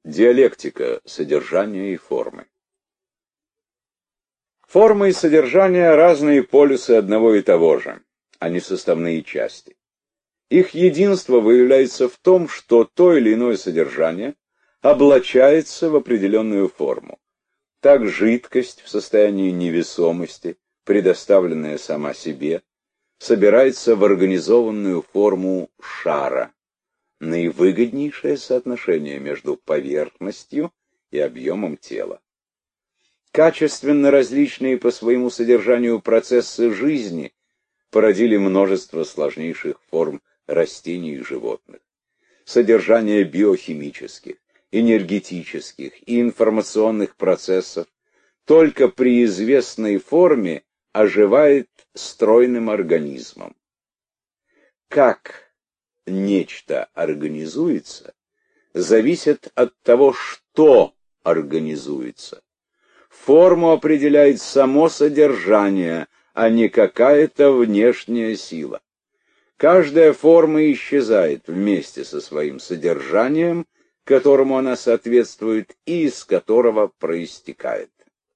Диалектика содержания и формы. Форма и содержание — разные полюсы одного и того же, а не составные части. Их единство выявляется в том, что то или иное содержание облачается в определенную форму. Так жидкость в состоянии невесомости, предоставленная сама себе, собирается в организованную форму шара. Наивыгоднейшее соотношение между поверхностью и объемом тела. Качественно различные по своему содержанию процессы жизни породили множество сложнейших форм растений и животных. Содержание биохимических, энергетических и информационных процессов только при известной форме оживает стройным организмом. Как нечто организуется, зависит от того, что организуется. Форму определяет само содержание, а не какая-то внешняя сила. Каждая форма исчезает вместе со своим содержанием, которому она соответствует и из которого проистекает.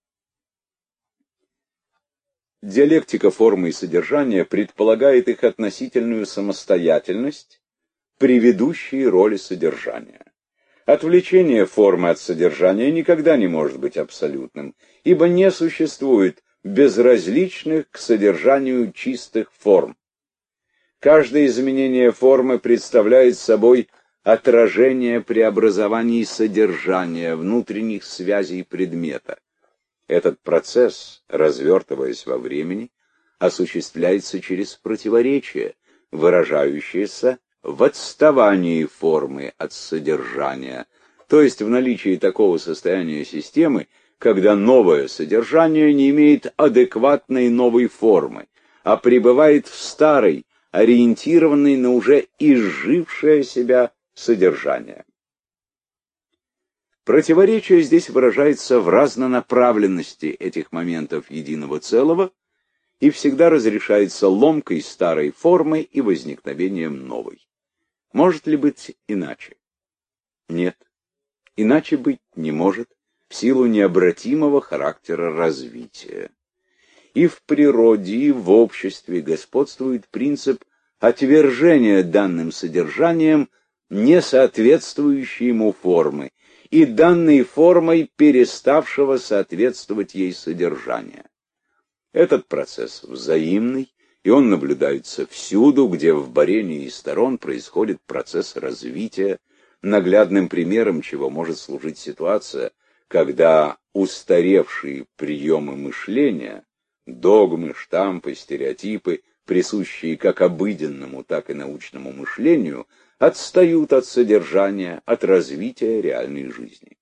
Диалектика формы и содержания предполагает их относительную самостоятельность при ведущей роли содержания. Отвлечение формы от содержания никогда не может быть абсолютным, ибо не существует безразличных к содержанию чистых форм. Каждое изменение формы представляет собой отражение преобразований содержания, внутренних связей предмета. Этот процесс, развертываясь во времени, осуществляется через противоречие, выражающееся в отставании формы от содержания, то есть в наличии такого состояния системы, когда новое содержание не имеет адекватной новой формы, а пребывает в старой, ориентированной на уже изжившее себя содержание. Противоречие здесь выражается в разнонаправленности этих моментов единого целого и всегда разрешается ломкой старой формы и возникновением новой. Может ли быть иначе? Нет. Иначе быть не может в силу необратимого характера развития. И в природе, и в обществе господствует принцип отвержения данным содержанием несоответствующей ему формы и данной формой переставшего соответствовать ей содержания. Этот процесс взаимный, и он наблюдается всюду, где в борении сторон происходит процесс развития, наглядным примером чего может служить ситуация, когда устаревшие приемы мышления, догмы, штампы, стереотипы, присущие как обыденному, так и научному мышлению, отстают от содержания, от развития реальной жизни.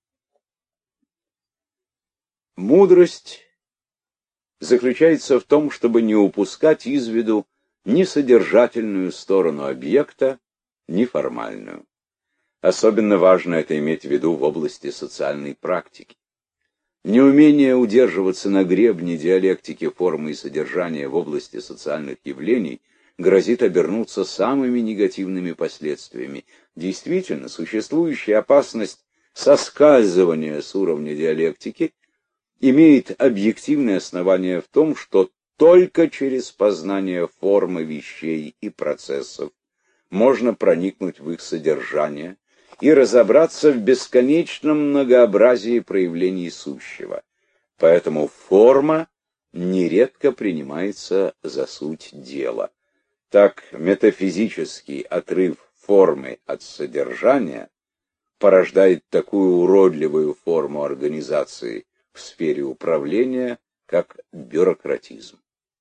Мудрость заключается в том, чтобы не упускать из виду ни содержательную сторону объекта, ни формальную. Особенно важно это иметь в виду в области социальной практики. Неумение удерживаться на гребне диалектики формы и содержания в области социальных явлений грозит обернуться самыми негативными последствиями. Действительно, существующая опасность соскальзывания с уровня диалектики имеет объективное основание в том, что только через познание формы вещей и процессов можно проникнуть в их содержание и разобраться в бесконечном многообразии проявлений сущего. Поэтому форма нередко принимается за суть дела. Так метафизический отрыв формы от содержания порождает такую уродливую форму организации в сфере управления, как бюрократизм.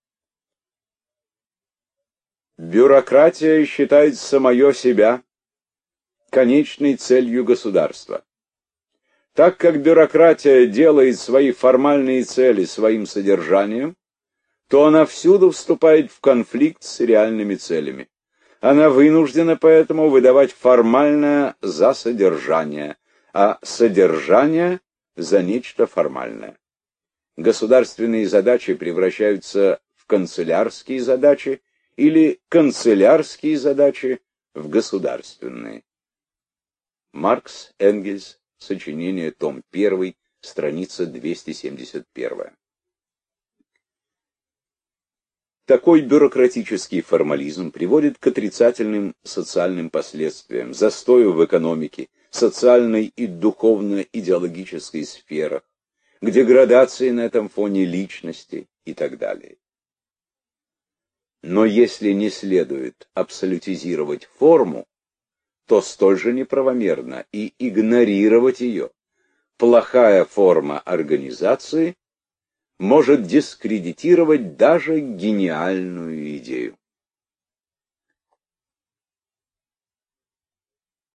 Бюрократия считает самое себя конечной целью государства. Так как бюрократия делает свои формальные цели своим содержанием, то она всюду вступает в конфликт с реальными целями. Она вынуждена поэтому выдавать формальное за содержание, а содержание за нечто формальное. Государственные задачи превращаются в канцелярские задачи или канцелярские задачи в государственные. Маркс, Энгельс, Сочинение, том 1, страница 271. Такой бюрократический формализм приводит к отрицательным социальным последствиям, застою в экономике, социальной и духовно-идеологической сферах, к деградации на этом фоне личности и так далее. Но если не следует абсолютизировать форму, то столь же неправомерно и игнорировать ее. Плохая форма организации может дискредитировать даже гениальную идею.